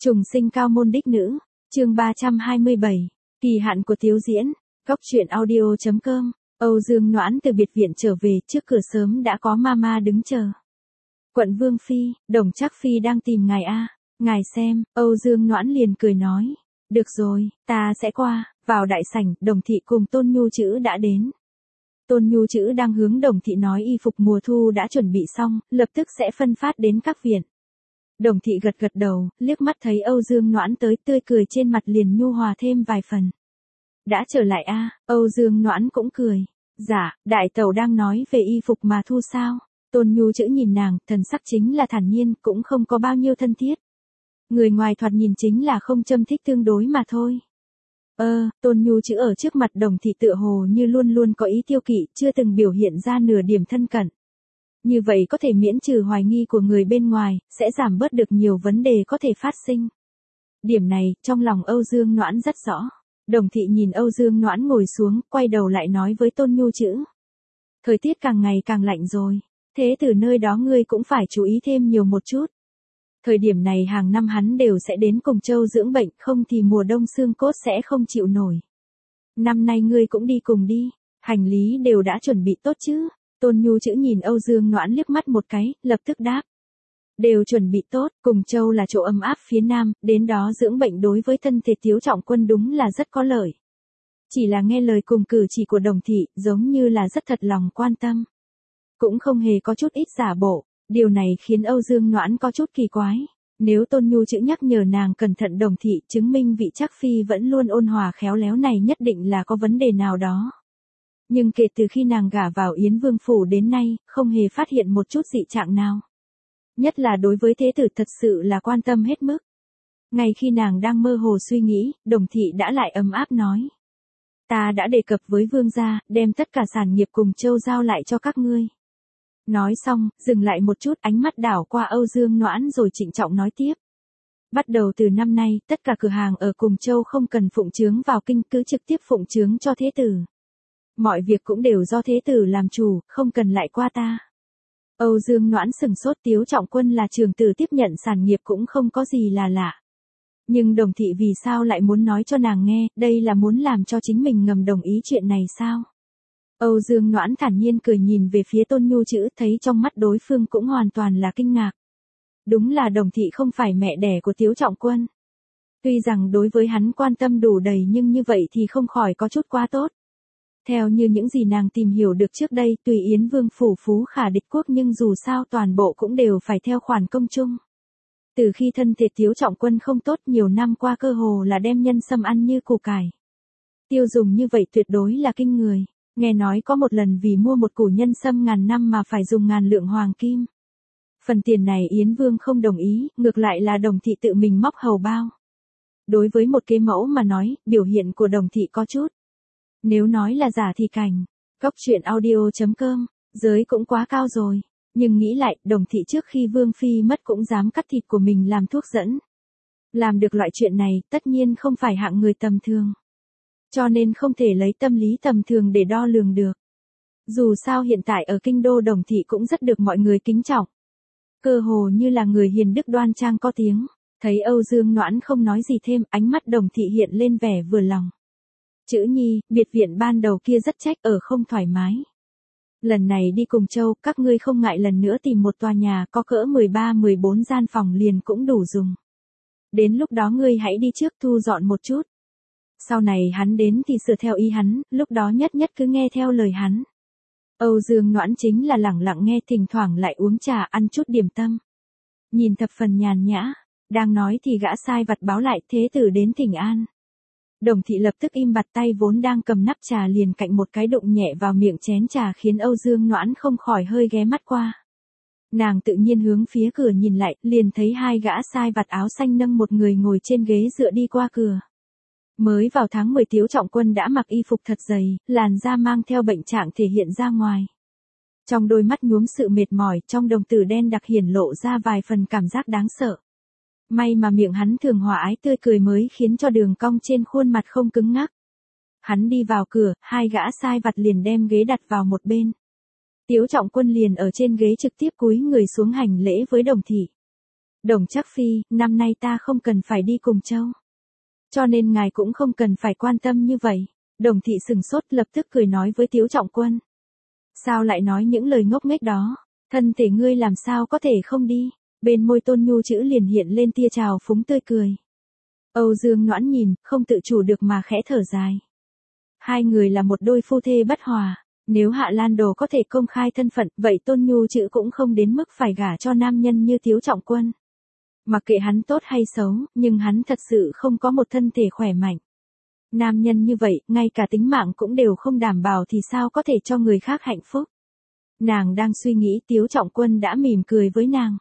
Trùng sinh cao môn đích nữ, chương 327, kỳ hạn của Tiếu Diễn, góc truyện audio.com. Âu Dương Noãn từ biệt viện trở về, trước cửa sớm đã có mama đứng chờ. Quận Vương Phi, Đồng Trác Phi đang tìm ngài a. Ngài xem, Âu Dương Noãn liền cười nói. Được rồi, ta sẽ qua. Vào đại sảnh, Đồng Thị cùng Tôn Nhu Chữ đã đến. Tôn Nhu Chữ đang hướng Đồng Thị nói y phục mùa thu đã chuẩn bị xong, lập tức sẽ phân phát đến các viện. Đồng Thị gật gật đầu, liếc mắt thấy Âu Dương Noãn tới, tươi cười trên mặt liền nhu hòa thêm vài phần. Đã trở lại a? Âu Dương Noãn cũng cười. Dạ, đại tẩu đang nói về y phục mà thu sao? Tôn Nhu Chữ nhìn nàng, thần sắc chính là thản nhiên, cũng không có bao nhiêu thân thiết. Người ngoài thoạt nhìn chính là không châm thích tương đối mà thôi. Tôn Nhu Chữ ở trước mặt Đồng Thị tựa hồ như luôn luôn có ý tiêu kỵ, chưa từng biểu hiện ra nửa điểm thân cận. Như vậy có thể miễn trừ hoài nghi của người bên ngoài, sẽ giảm bớt được nhiều vấn đề có thể phát sinh. Điểm này, trong lòng Âu Dương Noãn rất rõ. Đồng Thị nhìn Âu Dương Noãn ngồi xuống, quay đầu lại nói với Tôn Nhu Chữ. Thời tiết càng ngày càng lạnh rồi, thế từ nơi đó ngươi cũng phải chú ý thêm nhiều một chút. Thời điểm này hàng năm hắn đều sẽ đến Cùng Châu dưỡng bệnh, không thì mùa đông xương cốt sẽ không chịu nổi. Năm nay ngươi cũng đi cùng đi, hành lý đều đã chuẩn bị tốt chứ? Tôn Nhu Chữ nhìn Âu Dương Noãn liếc mắt một cái, lập tức đáp. Đều chuẩn bị tốt, Cùng Châu là chỗ ấm áp phía nam, đến đó dưỡng bệnh đối với thân thể Tiếu Trọng Quân đúng là rất có lợi. Chỉ là nghe lời cùng cử chỉ của Đồng Thị, giống như là rất thật lòng quan tâm. Cũng không hề có chút ít giả bộ, điều này khiến Âu Dương Noãn có chút kỳ quái. Nếu Tôn Nhu Chữ nhắc nhở nàng cẩn thận Đồng Thị, chứng minh vị Trác Phi vẫn luôn ôn hòa khéo léo này nhất định là có vấn đề nào đó. Nhưng kể từ khi nàng gả vào Yến Vương Phủ đến nay, không hề phát hiện một chút dị trạng nào. Nhất là đối với thế tử thật sự là quan tâm hết mức. Ngay khi nàng đang mơ hồ suy nghĩ, Đồng Thị đã lại ấm áp nói. Ta đã đề cập với Vương gia, đem tất cả sản nghiệp Cùng Châu giao lại cho các ngươi. Nói xong, dừng lại một chút, ánh mắt đảo qua Âu Dương Noãn rồi trịnh trọng nói tiếp. Bắt đầu từ năm nay, tất cả cửa hàng ở Cùng Châu không cần phụng chướng vào kinh, cứ trực tiếp phụng chướng cho thế tử. Mọi việc cũng đều do thế tử làm chủ, không cần lại qua ta. Âu Dương Noãn sừng sốt, Tiếu Trọng Quân là trưởng tử tiếp nhận sản nghiệp cũng không có gì là lạ. Nhưng Đồng Thị vì sao lại muốn nói cho nàng nghe, đây là muốn làm cho chính mình ngầm đồng ý chuyện này sao? Âu Dương Noãn thản nhiên cười nhìn về phía Tôn Nhu Chữ, thấy trong mắt đối phương cũng hoàn toàn là kinh ngạc. Đúng là Đồng Thị không phải mẹ đẻ của Tiếu Trọng Quân. Tuy rằng đối với hắn quan tâm đủ đầy nhưng như vậy thì không khỏi có chút quá tốt. Theo như những gì nàng tìm hiểu được trước đây, tùy Yến Vương Phủ phú khả địch quốc nhưng dù sao toàn bộ cũng đều phải theo khoản công chung. Từ khi thân thể Tiếu Trọng Quân không tốt nhiều năm qua cơ hồ là đem nhân sâm ăn như củ cải. Tiêu dùng như vậy tuyệt đối là kinh người. Nghe nói có một lần vì mua một củ nhân sâm ngàn năm mà phải dùng ngàn lượng hoàng kim. Phần tiền này Yến Vương không đồng ý, ngược lại là Đồng Thị tự mình móc hầu bao. Đối với một kế mẫu mà nói, biểu hiện của Đồng Thị có chút. Nếu nói là giả thì cảnh. Góc truyện audio.com, giới cũng quá cao rồi. Nhưng nghĩ lại, Đồng Thị trước khi Vương Phi mất cũng dám cắt thịt của mình làm thuốc dẫn. Làm được loại chuyện này, tất nhiên không phải hạng người tầm thường. Cho nên không thể lấy tâm lý tầm thường để đo lường được. Dù sao hiện tại ở kinh đô Đồng Thị cũng rất được mọi người kính trọng. Cơ hồ như là người hiền đức đoan trang có tiếng. Thấy Âu Dương Noãn không nói gì thêm, ánh mắt Đồng Thị hiện lên vẻ vừa lòng. Chữ nhi, biệt viện ban đầu kia rất trách ở không thoải mái. Lần này đi Cùng Châu, các ngươi không ngại lần nữa tìm một tòa nhà có cỡ 13-14 gian phòng liền cũng đủ dùng. Đến lúc đó ngươi hãy đi trước thu dọn một chút. Sau này hắn đến thì sửa theo ý hắn, lúc đó nhất nhất cứ nghe theo lời hắn. Âu Dương Noãn chính là lẳng lặng nghe, thỉnh thoảng lại uống trà ăn chút điểm tâm. Nhìn thập phần nhàn nhã, đang nói thì gã sai vặt báo lại thế tử đến thỉnh an. Đồng Thị lập tức im bặt, tay vốn đang cầm nắp trà liền cạnh một cái đụng nhẹ vào miệng chén trà khiến Âu Dương Noãn không khỏi hơi ghé mắt qua. Nàng tự nhiên hướng phía cửa nhìn lại, liền thấy hai gã sai vặt áo xanh nâng một người ngồi trên ghế dựa đi qua cửa. Mới vào tháng 10 Tiếu Trọng Quân đã mặc y phục thật dày, làn da mang theo bệnh trạng thể hiện ra ngoài. Trong đôi mắt nhuốm sự mệt mỏi, trong đồng tử đen đặc hiển lộ ra vài phần cảm giác đáng sợ. May mà miệng hắn thường hòa ái tươi cười mới khiến cho đường cong trên khuôn mặt không cứng ngắc. Hắn đi vào cửa, hai gã sai vặt liền đem ghế đặt vào một bên. Tiếu Trọng Quân liền ở trên ghế trực tiếp cúi người xuống hành lễ với Đồng Thị. Đồng Trác Phi, năm nay ta không cần phải đi cùng Châu. Cho nên ngài cũng không cần phải quan tâm như vậy. Đồng thị sừng sốt lập tức cười nói với Tiếu Trọng Quân. Sao lại nói những lời ngốc nghếch đó, thân thể ngươi làm sao có thể không đi, bên môi Tôn Nhu chữ liền hiện lên tia trào phúng tươi cười. Âu Dương Noãn nhìn, không tự chủ được mà khẽ thở dài. Hai người là một đôi phu thê bất hòa, nếu Hạ Lan Đồ có thể công khai thân phận, vậy Tôn Nhu chữ cũng không đến mức phải gả cho nam nhân như Tiếu Trọng Quân. Mặc kệ hắn tốt hay xấu, nhưng hắn thật sự không có một thân thể khỏe mạnh. Nam nhân như vậy, ngay cả tính mạng cũng đều không đảm bảo thì sao có thể cho người khác hạnh phúc. Nàng đang suy nghĩ Tiếu Trọng Quân đã mỉm cười với nàng.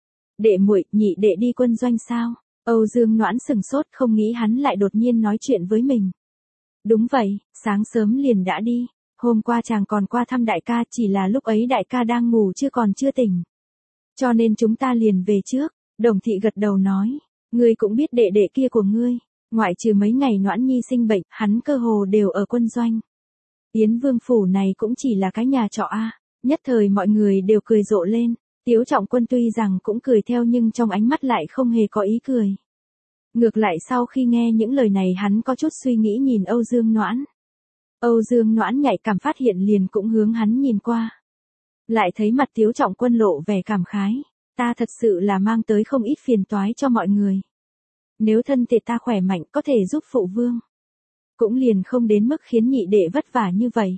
Đệ muội, nhị đệ đi quân doanh sao? Âu Dương Noãn sừng sốt không nghĩ hắn lại đột nhiên nói chuyện với mình. Đúng vậy, sáng sớm liền đã đi. Hôm qua chàng còn qua thăm đại ca, chỉ là lúc ấy đại ca đang ngủ còn chưa tỉnh. Cho nên chúng ta liền về trước. Đồng thị gật đầu nói. Ngươi cũng biết đệ đệ kia của ngươi. Ngoại trừ mấy ngày Noãn Nhi sinh bệnh, hắn cơ hồ đều ở quân doanh. Yến Vương phủ này cũng chỉ là cái nhà trọ a. Nhất thời mọi người đều cười rộ lên. Tiếu Trọng Quân tuy rằng cũng cười theo nhưng trong ánh mắt lại không hề có ý cười. Ngược lại sau khi nghe những lời này hắn có chút suy nghĩ nhìn Âu Dương Noãn. Âu Dương Noãn nhạy cảm phát hiện liền cũng hướng hắn nhìn qua. Lại thấy mặt Tiếu Trọng Quân lộ vẻ cảm khái. Ta thật sự là mang tới không ít phiền toái cho mọi người. Nếu thân thể ta khỏe mạnh có thể giúp phụ vương. Cũng liền không đến mức khiến nhị đệ vất vả như vậy.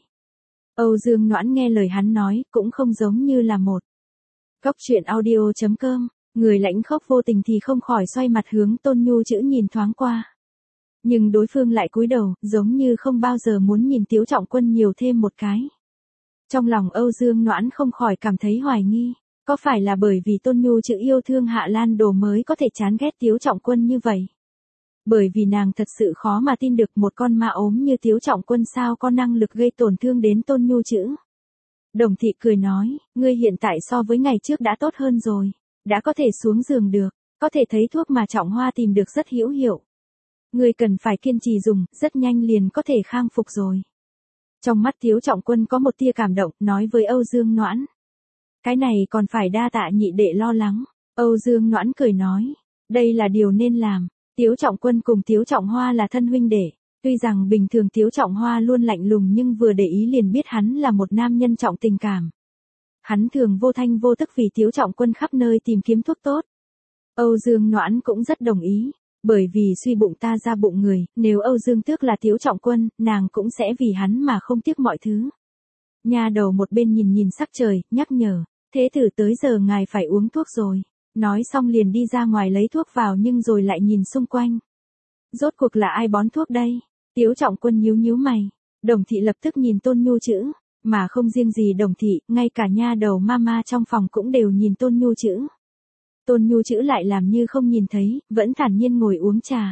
Âu Dương Noãn nghe lời hắn nói cũng không giống như là một. Cóc truyện audio.com, người lãnh khóc vô tình thì không khỏi xoay mặt hướng Tôn Nhu chữ nhìn thoáng qua. Nhưng đối phương lại cúi đầu, giống như không bao giờ muốn nhìn Tiếu Trọng Quân nhiều thêm một cái. Trong lòng Âu Dương Noãn không khỏi cảm thấy hoài nghi, có phải là bởi vì Tôn Nhu chữ yêu thương Hạ Lan Đồ mới có thể chán ghét Tiếu Trọng Quân như vậy? Bởi vì nàng thật sự khó mà tin được một con ma ốm như Tiếu Trọng Quân sao có năng lực gây tổn thương đến Tôn Nhu chữ. Đồng thị cười nói, ngươi hiện tại so với ngày trước đã tốt hơn rồi, đã có thể xuống giường được, có thể thấy thuốc mà Trọng Hoa tìm được rất hữu hiệu. Ngươi cần phải kiên trì dùng, rất nhanh liền có thể khang phục rồi. Trong mắt Tiếu Trọng Quân có một tia cảm động, nói với Âu Dương Noãn. Cái này còn phải đa tạ nhị đệ lo lắng. Âu Dương Noãn cười nói, đây là điều nên làm. Tiếu Trọng Quân cùng Tiếu Trọng Hoa là thân huynh đệ. Tuy rằng bình thường Tiếu Trọng Hoa luôn lạnh lùng nhưng vừa để ý liền biết hắn là một nam nhân trọng tình cảm. Hắn thường vô thanh vô tức vì Tiếu Trọng Quân khắp nơi tìm kiếm thuốc tốt. Âu Dương Noãn cũng rất đồng ý, bởi vì suy bụng ta ra bụng người, nếu Âu Dương Tước là Tiếu Trọng Quân, nàng cũng sẽ vì hắn mà không tiếc mọi thứ. Nha đầu một bên nhìn nhìn sắc trời, nhắc nhở, thế tử tới giờ ngài phải uống thuốc rồi. Nói xong liền đi ra ngoài lấy thuốc vào nhưng rồi lại nhìn xung quanh. Rốt cuộc là ai bón thuốc đây? Tiếu Trọng Quân nhíu nhíu mày. Đồng thị lập tức nhìn Tôn Nhu chữ, mà không riêng gì Đồng thị, ngay cả nha đầu mama trong phòng cũng đều nhìn Tôn Nhu chữ. Tôn Nhu chữ lại làm như không nhìn thấy, vẫn thản nhiên ngồi uống trà.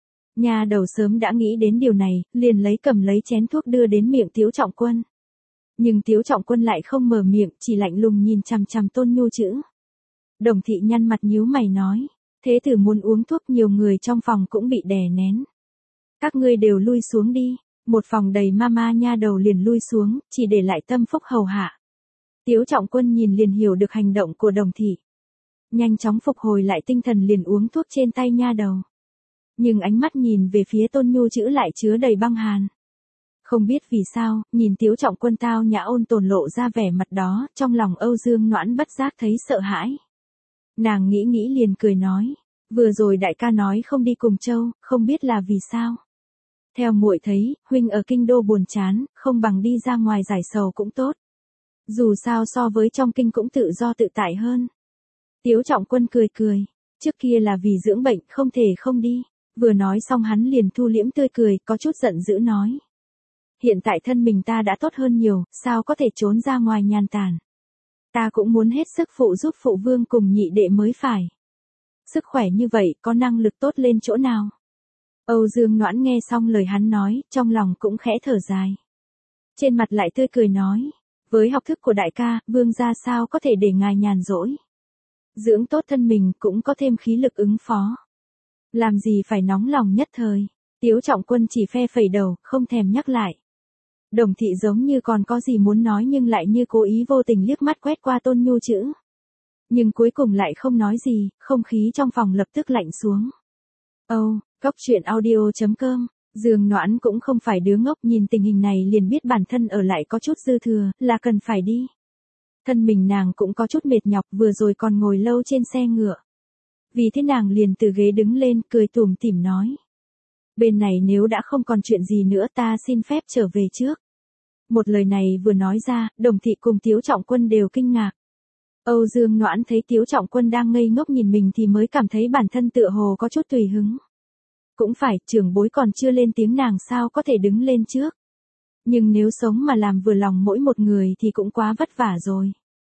Nha đầu sớm đã nghĩ đến điều này, liền cầm lấy chén thuốc đưa đến miệng Tiếu Trọng Quân. Nhưng Tiếu Trọng Quân lại không mở miệng, chỉ lạnh lùng nhìn chằm chằm Tôn Nhu chữ. Đồng thị nhăn mặt nhíu mày nói, thế tử muốn uống thuốc, nhiều người trong phòng cũng bị đè nén. Các ngươi đều lui xuống đi. Một phòng đầy mama nha đầu liền lui xuống, chỉ để lại Tâm Phúc hầu hạ. Tiếu Trọng Quân nhìn liền hiểu được hành động của đồng thị. Nhanh chóng phục hồi lại tinh thần liền uống thuốc trên tay nha đầu. Nhưng ánh mắt nhìn về phía Tôn Nhu chữ lại chứa đầy băng hàn. Không biết vì sao, nhìn Tiếu Trọng Quân tao nhã ôn tồn lộ ra vẻ mặt đó, trong lòng Âu Dương Noãn bất giác thấy sợ hãi. Nàng nghĩ liền cười nói, vừa rồi đại ca nói không đi cùng Châu, không biết là vì sao. Theo muội thấy, huynh ở kinh đô buồn chán, không bằng đi ra ngoài giải sầu cũng tốt. Dù sao so với trong kinh cũng tự do tự tại hơn. Tiếu Trọng Quân cười, trước kia là vì dưỡng bệnh không thể không đi. Vừa nói xong hắn liền thu liễm tươi cười, có chút giận dữ nói. Hiện tại thân mình ta đã tốt hơn nhiều, sao có thể trốn ra ngoài nhàn tản. Ta cũng muốn hết sức phụ giúp phụ vương cùng nhị đệ mới phải. Sức khỏe như vậy có năng lực tốt lên chỗ nào? Âu Dương Noãn nghe xong lời hắn nói, trong lòng cũng khẽ thở dài. Trên mặt lại tươi cười nói, với học thức của đại ca, vương gia sao có thể để ngài nhàn rỗi. Dưỡng tốt thân mình cũng có thêm khí lực ứng phó. Làm gì phải nóng lòng nhất thời. Tiếu Trọng Quân chỉ phe phẩy đầu, không thèm nhắc lại. Đồng thị giống như còn có gì muốn nói nhưng lại như cố ý vô tình liếc mắt quét qua Tôn Nhu chữ. Nhưng cuối cùng lại không nói gì, không khí trong phòng lập tức lạnh xuống. Cóc truyện audio.com, Dương Noãn cũng không phải đứa ngốc, nhìn tình hình này liền biết bản thân ở lại có chút dư thừa, là cần phải đi. Thân mình nàng cũng có chút mệt nhọc, vừa rồi còn ngồi lâu trên xe ngựa. Vì thế nàng liền từ ghế đứng lên, cười tủm tỉm nói. Bên này nếu đã không còn chuyện gì nữa ta xin phép trở về trước. Một lời này vừa nói ra, Đồng Thị cùng Tiếu Trọng Quân đều kinh ngạc. Âu Dương Noãn thấy Tiếu Trọng Quân đang ngây ngốc nhìn mình thì mới cảm thấy bản thân tựa hồ có chút tùy hứng. Cũng phải, trưởng bối còn chưa lên tiếng nàng sao có thể đứng lên trước. Nhưng nếu sống mà làm vừa lòng mỗi một người thì cũng quá vất vả rồi.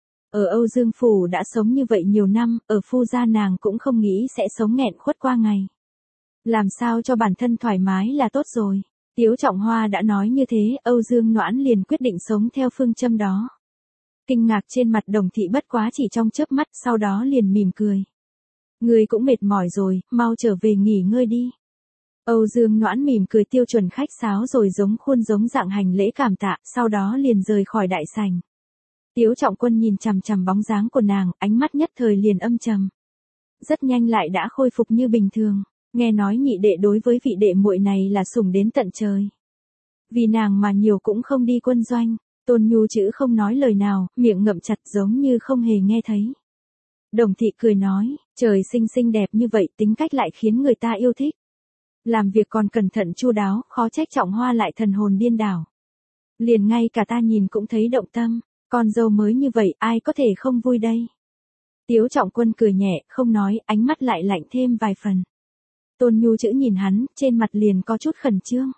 Ở Âu Dương Phủ đã sống như vậy nhiều năm, ở Phu gia nàng cũng không nghĩ sẽ sống nghẹn khuất qua ngày. Làm sao cho bản thân thoải mái là tốt rồi. Tiếu Trọng Hoa đã nói như thế, Âu Dương Noãn liền quyết định sống theo phương châm đó. Kinh ngạc trên mặt Đồng Thị bất quá chỉ trong chớp mắt, sau đó liền mỉm cười. Người cũng mệt mỏi rồi, mau trở về nghỉ ngơi đi. Âu Dương Noãn mỉm cười tiêu chuẩn khách sáo rồi giống khuôn giống dạng hành lễ cảm tạ, sau đó liền rời khỏi đại sảnh. Tiếu Trọng Quân nhìn chằm chằm bóng dáng của nàng, ánh mắt nhất thời liền âm trầm. Rất nhanh lại đã khôi phục như bình thường, nghe nói nhị đệ đối với vị đệ muội này là sủng đến tận trời. Vì nàng mà nhiều cũng không đi quân doanh, Tôn Nhu chữ không nói lời nào, miệng ngậm chặt giống như không hề nghe thấy. Đồng Thị cười nói, trời sinh xinh đẹp như vậy tính cách lại khiến người ta yêu thích. Làm việc còn cẩn thận chu đáo, khó trách Trọng Hoa lại thần hồn điên đảo. Liền ngay cả ta nhìn cũng thấy động tâm, con dâu mới như vậy ai có thể không vui đây. Tiếu Trọng Quân cười nhẹ, không nói, ánh mắt lại lạnh thêm vài phần. Tôn Nhu chữ nhìn hắn, trên mặt liền có chút khẩn trương.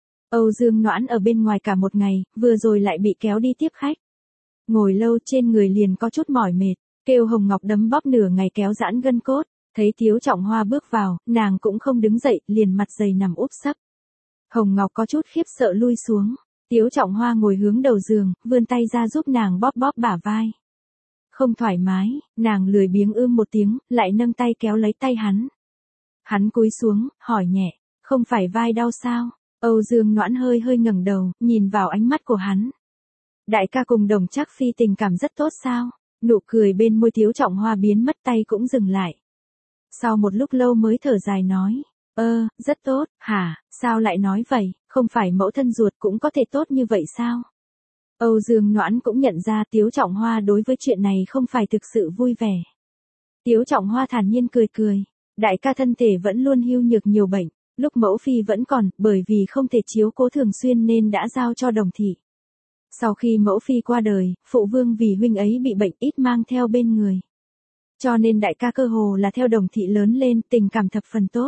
Âu Dương Noãn ở bên ngoài cả một ngày, vừa rồi lại bị kéo đi tiếp khách. Ngồi lâu trên người liền có chút mỏi mệt, kêu Hồng Ngọc đấm bóp nửa ngày kéo giãn gân cốt. Thấy Tiếu Trọng Hoa bước vào, nàng cũng không đứng dậy, liền mặt dày nằm úp sấp. Hồng Ngọc có chút khiếp sợ lui xuống. Tiếu Trọng Hoa ngồi hướng đầu giường, vươn tay ra giúp nàng bóp bóp bả vai. Không thoải mái, nàng lười biếng một tiếng, lại nâng tay kéo lấy tay hắn. Hắn cúi xuống, hỏi nhẹ, không phải vai đau sao? Âu Dương Noãn hơi hơi ngẩng đầu, nhìn vào ánh mắt của hắn. Đại ca cùng Đồng Trác Phi tình cảm rất tốt sao? Nụ cười bên môi Tiếu Trọng Hoa biến mất, tay cũng dừng lại. Sau một lúc lâu mới thở dài nói, rất tốt, hả, sao lại nói vậy, không phải mẫu thân ruột cũng có thể tốt như vậy sao? Âu Dương Noãn cũng nhận ra Tiếu Trọng Hoa đối với chuyện này không phải thực sự vui vẻ. Tiếu Trọng Hoa thản nhiên cười cười, đại ca thân thể vẫn luôn hưu nhược nhiều bệnh, lúc mẫu phi vẫn còn, bởi vì không thể chiếu cố thường xuyên nên đã giao cho Đồng Thị. Sau khi mẫu phi qua đời, phụ vương vì huynh ấy bị bệnh ít mang theo bên người. Cho nên đại ca cơ hồ là theo Đồng Thị lớn lên, tình cảm thập phần tốt.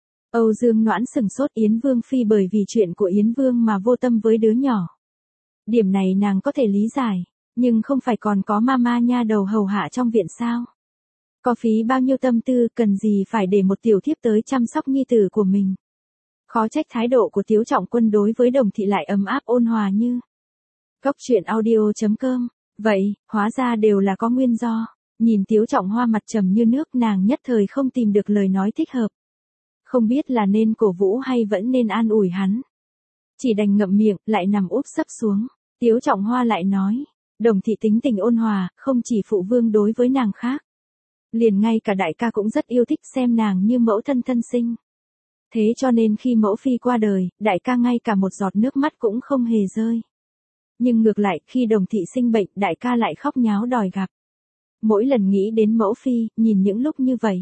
Âu Dương Noãn sừng sốt, Yến Vương phi bởi vì chuyện của Yến Vương mà vô tâm với đứa nhỏ. Điểm này nàng có thể lý giải, nhưng không phải còn có mama nha đầu hầu hạ trong viện sao? Có phí bao nhiêu tâm tư, cần gì phải để một tiểu thiếp tới chăm sóc nhi tử của mình. Khó trách thái độ của Tiếu Trọng Quân đối với Đồng Thị lại ấm áp ôn hòa như. Cóc truyện audio.com, vậy, hóa ra đều là có nguyên do. Nhìn Tiếu Trọng Hoa mặt trầm như nước, nàng nhất thời không tìm được lời nói thích hợp. Không biết là nên cổ vũ hay vẫn nên an ủi hắn. Chỉ đành ngậm miệng, lại nằm úp sấp xuống. Tiếu Trọng Hoa lại nói, Đồng Thị tính tình ôn hòa, không chỉ phụ vương đối với nàng khác. Liền ngay cả đại ca cũng rất yêu thích xem nàng như mẫu thân thân sinh. Thế cho nên khi mẫu phi qua đời, đại ca ngay cả một giọt nước mắt cũng không hề rơi. Nhưng ngược lại, khi Đồng Thị sinh bệnh, đại ca lại khóc nháo đòi gặp. Mỗi lần nghĩ đến mẫu phi, nhìn những lúc như vậy,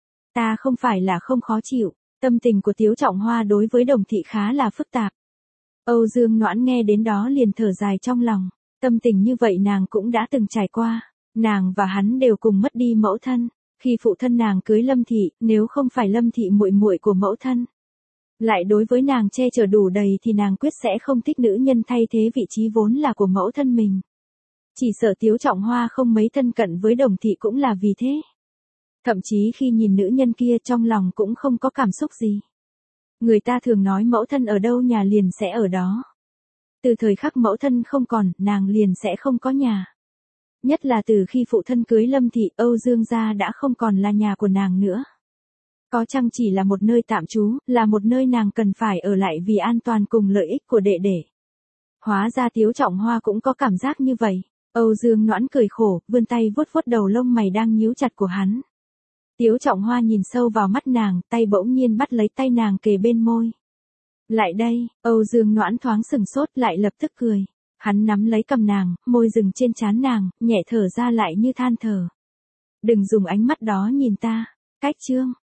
ta không phải là không khó chịu. Tâm tình của Tiếu Trọng Hoa đối với Đồng Thị khá là phức tạp. Âu Dương Noãn nghe đến đó liền thở dài trong lòng. Tâm tình như vậy nàng cũng đã từng trải qua. Nàng và hắn đều cùng mất đi mẫu thân. Khi phụ thân nàng cưới Lâm Thị, nếu không phải Lâm Thị muội muội của mẫu thân, lại đối với nàng che chở đủ đầy thì nàng quyết sẽ không thích nữ nhân thay thế vị trí vốn là của mẫu thân mình. Chỉ sợ Tiếu Trọng Hoa không mấy thân cận với Đồng Thị cũng là vì thế. Thậm chí khi nhìn nữ nhân kia trong lòng cũng không có cảm xúc gì. Người ta thường nói mẫu thân ở đâu nhà liền sẽ ở đó. Từ thời khắc mẫu thân không còn, nàng liền sẽ không có nhà. Nhất là từ khi phụ thân cưới Lâm Thị, Âu Dương gia đã không còn là nhà của nàng nữa. Có chăng chỉ là một nơi tạm trú, là một nơi nàng cần phải ở lại vì an toàn cùng lợi ích của đệ đệ. Hóa ra Tiếu Trọng Hoa cũng có cảm giác như vậy. Âu Dương Noãn cười khổ, vươn tay vuốt vuốt đầu lông mày đang nhíu chặt của hắn. Tiếu Trọng Hoa nhìn sâu vào mắt nàng, tay bỗng nhiên bắt lấy tay nàng kề bên môi. Lại đây, Âu Dương Noãn thoáng sừng sốt lại lập tức cười. Hắn nắm lấy cầm nàng, môi dừng trên trán nàng, nhẹ thở ra lại như than thở. Đừng dùng ánh mắt đó nhìn ta. Cách chương